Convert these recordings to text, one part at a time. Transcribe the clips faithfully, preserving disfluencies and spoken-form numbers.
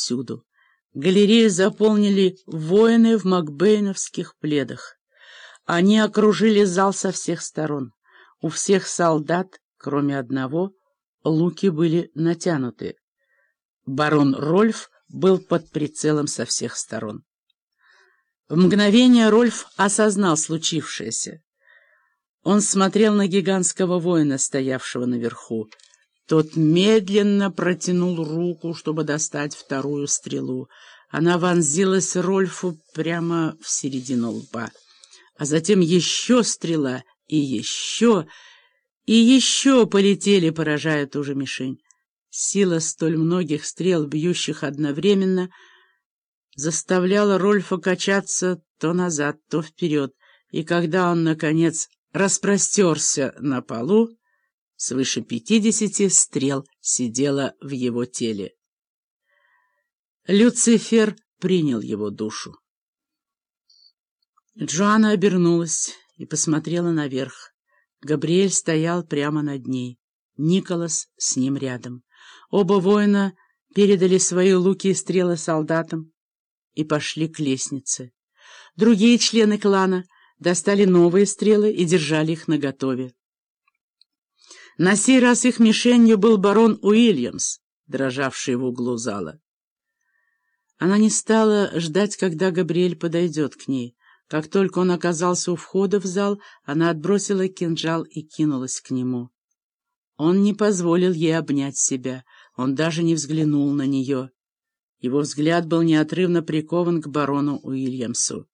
всюду. Галерею заполнили воины в макбейновских пледах. Они окружили зал со всех сторон. У всех солдат, кроме одного, луки были натянуты. Барон Рольф был под прицелом со всех сторон. В мгновение Рольф осознал случившееся. Он смотрел на гигантского воина, стоявшего наверху. Тот медленно протянул руку, чтобы достать вторую стрелу. Она вонзилась Рольфу прямо в середину лба. А затем еще стрела, и еще, и еще полетели, поражая ту же мишень. Сила столь многих стрел, бьющих одновременно, заставляла Рольфа качаться то назад, то вперед, и когда он, наконец, распростерся на полу, свыше пятидесяти стрел сидело в его теле. Люцифер принял его душу. Джоанна обернулась и посмотрела наверх. Габриэль стоял прямо над ней. Николас с ним рядом. Оба воина передали свои луки и стрелы солдатам и пошли к лестнице. Другие члены клана достали новые стрелы и держали их наготове. На сей раз их мишенью был барон Уильямс, дрожавший в углу зала. Она не стала ждать, когда Габриэль подойдет к ней. Как только он оказался у входа в зал, она отбросила кинжал и кинулась к нему. Он не позволил ей обнять себя, он даже не взглянул на нее. Его взгляд был неотрывно прикован к барону Уильямсу.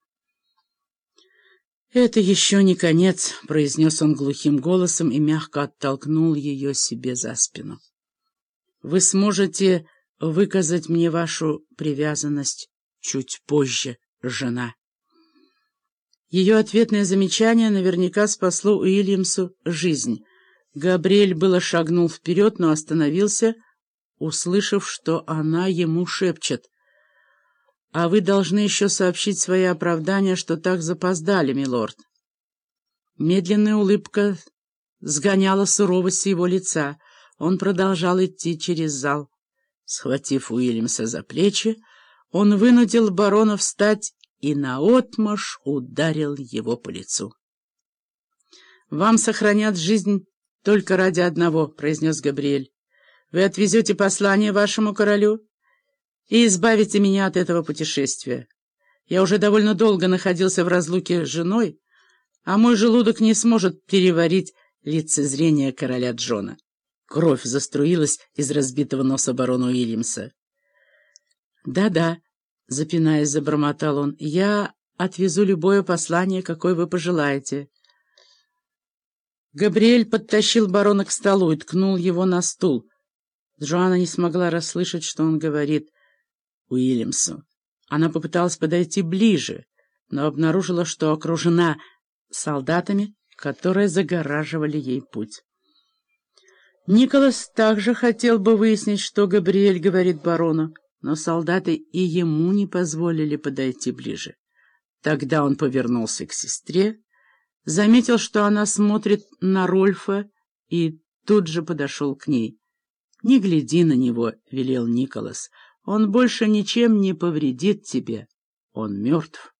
«Это еще не конец», — произнес он глухим голосом и мягко оттолкнул ее себе за спину. «Вы сможете выказать мне вашу привязанность чуть позже, жена». Ее ответное замечание наверняка спасло Уильямсу жизнь. Габриэль было шагнул вперед, но остановился, услышав, что она ему шепчет: «А вы должны еще сообщить свои оправдания, что так запоздали, милорд». Медленная улыбка сгоняла суровость с его лица. Он продолжал идти через зал. Схватив Уильямса за плечи, он вынудил барона встать и наотмашь ударил его по лицу. «Вам сохранят жизнь только ради одного», — произнес Габриэль. «Вы отвезете послание вашему королю и избавите меня от этого путешествия. Я уже довольно долго находился в разлуке с женой, а мой желудок не сможет переварить лицезрение короля Джона». Кровь заструилась из разбитого носа барона Уильямса. «Да-да», — запинаясь, забормотал он, — «я отвезу любое послание, какое вы пожелаете». Габриэль подтащил барона к столу и ткнул его на стул. Джоанна не смогла расслышать, что он говорит Уильямсу. Она попыталась подойти ближе, но обнаружила, что окружена солдатами, которые загораживали ей путь. Николас также хотел бы выяснить, что Габриэль говорит барону, но солдаты и ему не позволили подойти ближе. Тогда он повернулся к сестре, заметил, что она смотрит на Рольфа, и тут же подошел к ней. «Не гляди на него», — велел Николас, — «он больше ничем не повредит тебе, он мертв».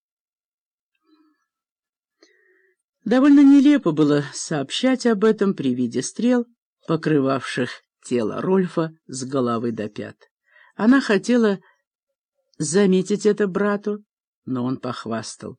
Довольно нелепо было сообщать об этом при виде стрел, покрывавших тело Рольфа с головы до пят. Она хотела заметить это брату, но он похвастал: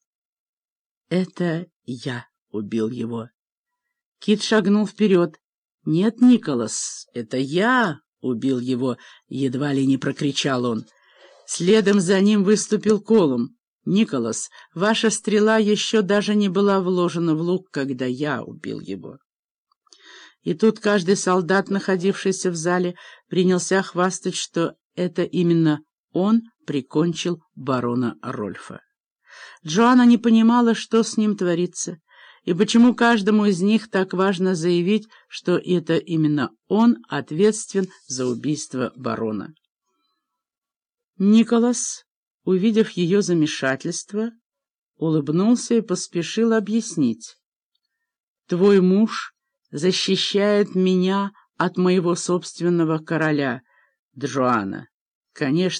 «Это я убил его». Кит шагнул вперед. «Нет, Николас, это я убил его», — едва ли не прокричал он. Следом за ним выступил Колум. «Николас, ваша стрела еще даже не была вложена в лук, когда я убил его». И тут каждый солдат, находившийся в зале, принялся хвастать, что это именно он прикончил барона Рольфа. Джоанна не понимала, что с ним творится, и почему каждому из них так важно заявить, что это именно он ответственен за убийство барона. Николас, увидев ее замешательство, улыбнулся и поспешил объяснить: «Твой муж защищает меня от моего собственного короля, Джоанна. Конечно,